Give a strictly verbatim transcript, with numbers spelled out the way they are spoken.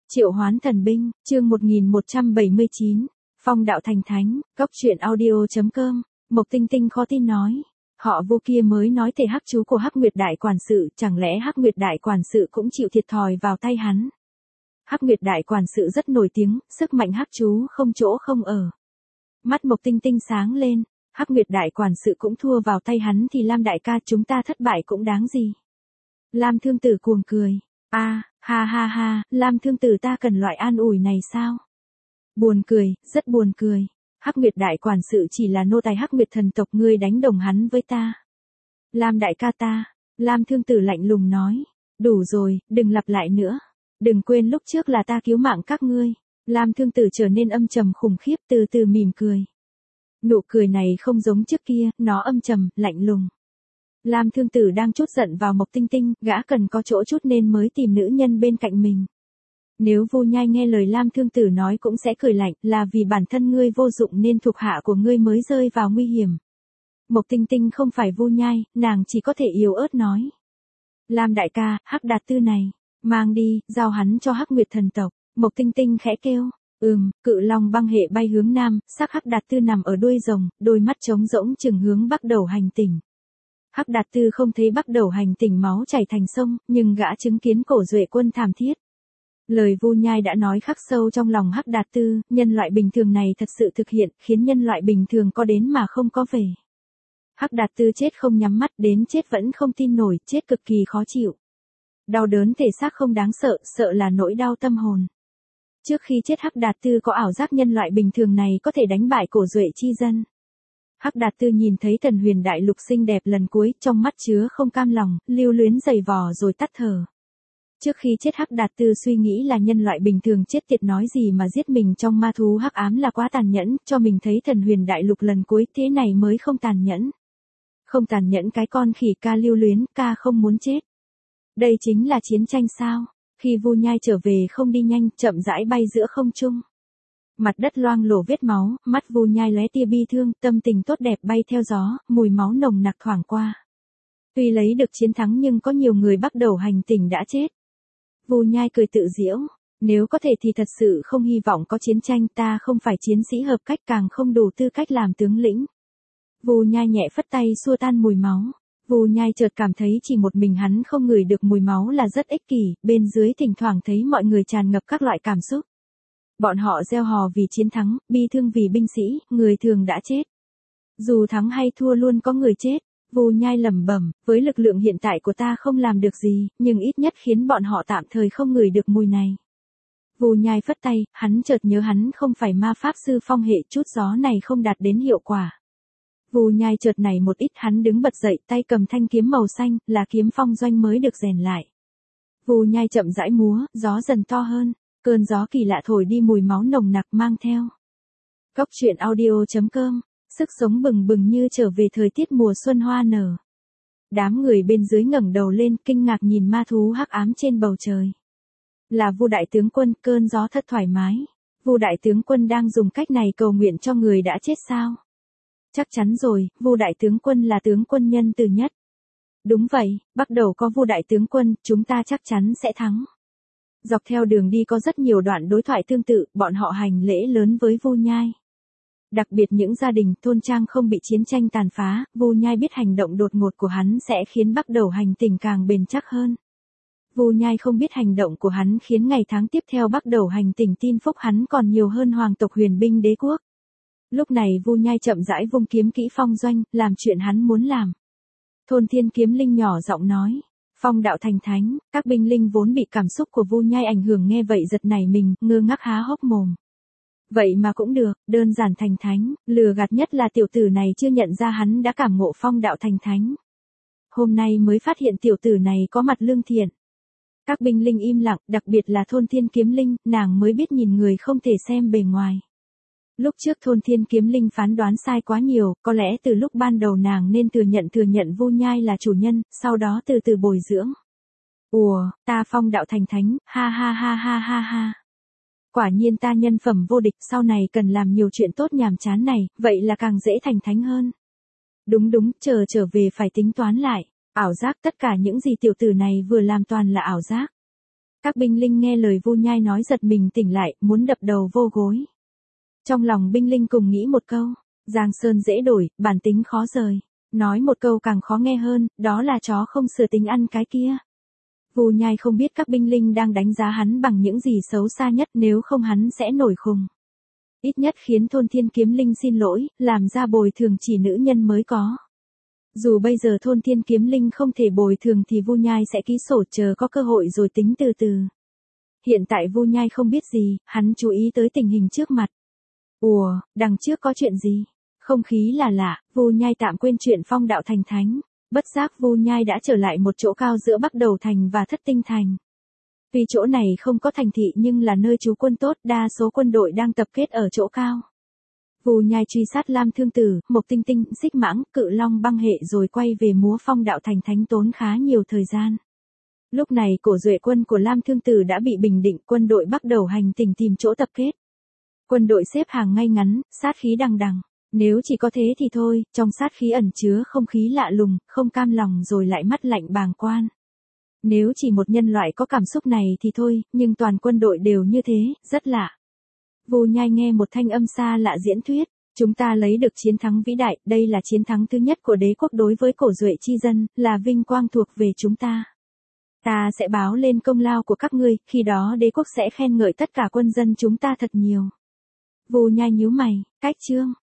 Triệu hoán thần binh, chương một nghìn một trăm bảy mươi chín, phong đạo thành thánh, góc truyện audio.com, Mộc Tinh Tinh khó tin nói. Họ Vu kia mới nói thể hắc chú của Hắc Nguyệt Đại Quản sự, chẳng lẽ Hắc Nguyệt Đại Quản sự cũng chịu thiệt thòi vào tay hắn. Hắc Nguyệt Đại Quản sự rất nổi tiếng, sức mạnh hắc chú không chỗ không ở. Mắt Mộc Tinh Tinh sáng lên, Hắc Nguyệt Đại Quản sự cũng thua vào tay hắn thì Lam đại ca chúng ta thất bại cũng đáng gì. Lam Thương Tử cuồng cười, a à, ha ha ha, Lam Thương Tử ta cần loại an ủi này sao? Buồn cười, rất buồn cười. Hắc Nguyệt Đại Quản sự chỉ là nô tài Hắc Nguyệt thần tộc, ngươi đánh đồng hắn với ta. Lam đại ca ta, Lam Thương Tử lạnh lùng nói, đủ rồi, đừng lặp lại nữa. Đừng quên lúc trước là ta cứu mạng các ngươi. Lam Thương Tử trở nên âm trầm khủng khiếp, từ từ mỉm cười. Nụ cười này không giống trước kia, nó âm trầm, lạnh lùng. Lam Thương Tử đang trút giận vào Mộc Tinh Tinh, gã cần có chỗ trút nên mới tìm nữ nhân bên cạnh mình. Nếu Vu Nhai nghe lời Lam Thương Tử nói cũng sẽ cười lạnh, là vì bản thân ngươi vô dụng nên thuộc hạ của ngươi mới rơi vào nguy hiểm. Mộc Tinh Tinh không phải Vu Nhai, nàng chỉ có thể yếu ớt nói. Lam đại ca, Hắc Đạt Tư này, mang đi, giao hắn cho Hắc Nguyệt thần tộc. Mộc Tinh Tinh khẽ kêu, ừm, cự long băng hệ bay hướng nam, xác Hắc Đạt Tư nằm ở đuôi rồng, đôi mắt trống rỗng chừng hướng bắc đầu hành tinh. Hắc Đạt Tư không thấy bắc đầu hành tinh máu chảy thành sông, nhưng gã chứng kiến cổ duệ quân thảm thiết. Lời Vu Nhai đã nói khắc sâu trong lòng Hắc Đạt Tư, nhân loại bình thường này thật sự thực hiện, khiến nhân loại bình thường có đến mà không có về. Hắc Đạt Tư chết không nhắm mắt, đến chết vẫn không tin nổi, chết cực kỳ khó chịu. Đau đớn thể xác không đáng sợ, sợ là nỗi đau tâm hồn. Trước khi chết Hắc Đạt Tư có ảo giác nhân loại bình thường này có thể đánh bại cổ duệ chi dân. Hắc Đạt Tư nhìn thấy Thần Huyền Đại Lục xinh đẹp lần cuối, trong mắt chứa không cam lòng, lưu luyến giày vò rồi tắt thở. Trước khi chết Hắc Đạt Tư suy nghĩ là nhân loại bình thường chết tiệt nói gì mà giết mình trong ma thú hắc ám là quá tàn nhẫn, cho mình thấy Thần Huyền Đại Lục lần cuối thế này mới không tàn nhẫn. Không tàn nhẫn cái con khỉ ca lưu luyến, ca không muốn chết. Đây chính là chiến tranh sao? Khi Vu Nhai trở về không đi nhanh, chậm rãi bay giữa không trung. Mặt đất loang lổ vết máu, mắt Vu Nhai lóe tia bi thương, tâm tình tốt đẹp bay theo gió, mùi máu nồng nặc thoảng qua. Tuy lấy được chiến thắng nhưng có nhiều người bắt đầu hành tinh đã chết. Vu Nhai cười tự giễu, nếu có thể thì thật sự không hy vọng có chiến tranh, ta không phải chiến sĩ hợp cách, càng không đủ tư cách làm tướng lĩnh. Vu Nhai nhẹ phất tay xua tan mùi máu. Vu Nhai chợt cảm thấy chỉ một mình hắn không ngửi được mùi máu là rất ích kỷ, bên dưới thỉnh thoảng thấy mọi người tràn ngập các loại cảm xúc. Bọn họ reo hò vì chiến thắng, bi thương vì binh sĩ, người thường đã chết. Dù thắng hay thua luôn có người chết. Vu Nhai lẩm bẩm, với lực lượng hiện tại của ta không làm được gì, nhưng ít nhất khiến bọn họ tạm thời không ngửi được mùi này. Vu Nhai phất tay, hắn chợt nhớ hắn không phải ma pháp sư phong hệ, chút gió này không đạt đến hiệu quả. Vu Nhai chợt nảy một ít, hắn đứng bật dậy, tay cầm thanh kiếm màu xanh, là kiếm phong doanh mới được rèn lại. Vu Nhai chậm rãi múa, gió dần to hơn, cơn gió kỳ lạ thổi đi mùi máu nồng nặc mang theo. Góc truyện audio.com, sức sống bừng bừng như trở về thời tiết mùa xuân hoa nở. Đám người bên dưới ngẩng đầu lên, kinh ngạc nhìn ma thú hắc ám trên bầu trời. Là Vu đại tướng quân, cơn gió thật thoải mái. Vu đại tướng quân đang dùng cách này cầu nguyện cho người đã chết sao? Chắc chắn rồi, Vu đại tướng quân là tướng quân nhân từ nhất. Đúng vậy, bắt đầu có Vu đại tướng quân, chúng ta chắc chắn sẽ thắng. Dọc theo đường đi có rất nhiều đoạn đối thoại tương tự, bọn họ hành lễ lớn với Vu Nhai. Đặc biệt những gia đình, thôn trang không bị chiến tranh tàn phá, Vu Nhai biết hành động đột ngột của hắn sẽ khiến bắt đầu hành tinh càng bền chắc hơn. Vu Nhai không biết hành động của hắn khiến ngày tháng tiếp theo bắt đầu hành tinh tin phúc hắn còn nhiều hơn hoàng tộc Huyền Binh Đế quốc. Lúc này Vu Nhai chậm rãi vung kiếm kỹ phong doanh, làm chuyện hắn muốn làm. Thôn Thiên Kiếm Linh nhỏ giọng nói, phong đạo thành thánh, các binh linh vốn bị cảm xúc của Vu Nhai ảnh hưởng nghe vậy giật nảy mình, ngơ ngác há hốc mồm. Vậy mà cũng được, đơn giản thành thánh, lừa gạt nhất là tiểu tử này chưa nhận ra hắn đã cảm ngộ phong đạo thành thánh. Hôm nay mới phát hiện tiểu tử này có mặt lương thiện. Các binh linh im lặng, đặc biệt là Thôn Thiên Kiếm Linh, nàng mới biết nhìn người không thể xem bề ngoài. Lúc trước Thôn Thiên Kiếm Linh phán đoán sai quá nhiều, có lẽ từ lúc ban đầu nàng nên thừa nhận thừa nhận Vu Nhai là chủ nhân, sau đó từ từ bồi dưỡng. Ùa, ta phong đạo thành thánh, ha ha ha ha ha ha. Quả nhiên ta nhân phẩm vô địch, sau này cần làm nhiều chuyện tốt nhàm chán này, vậy là càng dễ thành thánh hơn. Đúng đúng, chờ trở về phải tính toán lại. Ảo giác, tất cả những gì tiểu tử này vừa làm toàn là ảo giác. Các binh lính nghe lời Vu Nhai nói giật mình tỉnh lại, muốn đập đầu vô gối. Trong lòng binh lính cùng nghĩ một câu, Giang Sơn dễ đổi, bản tính khó rời. Nói một câu càng khó nghe hơn, đó là chó không sửa tính ăn cái kia. Vu Nhai không biết các binh lính đang đánh giá hắn bằng những gì xấu xa nhất, nếu không hắn sẽ nổi khùng. Ít nhất khiến thôn Thiên Kiếm Linh xin lỗi, làm ra bồi thường chỉ nữ nhân mới có. Dù bây giờ thôn Thiên Kiếm Linh không thể bồi thường thì Vu Nhai sẽ ký sổ chờ có cơ hội rồi tính từ từ. Hiện tại Vu Nhai không biết gì, hắn chú ý tới tình hình trước mặt. Ủa, đằng trước có chuyện gì? Không khí là lạ, Vu Nhai tạm quên chuyện phong đạo thành thánh. Bất giác Vu Nhai đã trở lại một chỗ cao giữa Bắc Đầu Thành và Thất Tinh Thành. Tuy chỗ này không có thành thị nhưng là nơi trú quân tốt, đa số quân đội đang tập kết ở chỗ cao. Vu Nhai truy sát Lam Thương Tử, Mộc Tinh Tinh, Xích Mãng, Cự Long băng hệ rồi quay về múa phong đạo thành thánh tốn khá nhiều thời gian. Lúc này cổ duệ quân của Lam Thương Tử đã bị bình định, quân đội bắt đầu hành trình tìm chỗ tập kết. Quân đội xếp hàng ngay ngắn, sát khí đằng đằng. Nếu chỉ có thế thì thôi, trong sát khí ẩn chứa không khí lạ lùng, không cam lòng rồi lại mắt lạnh bàng quan. Nếu chỉ một nhân loại có cảm xúc này thì thôi, nhưng toàn quân đội đều như thế, rất lạ. Vu Nhai nghe một thanh âm xa lạ diễn thuyết, chúng ta lấy được chiến thắng vĩ đại, đây là chiến thắng thứ nhất của đế quốc đối với cổ duệ chi dân, là vinh quang thuộc về chúng ta. Ta sẽ báo lên công lao của các ngươi, khi đó đế quốc sẽ khen ngợi tất cả quân dân chúng ta thật nhiều. Vu Nhai nhíu mày, cách chương,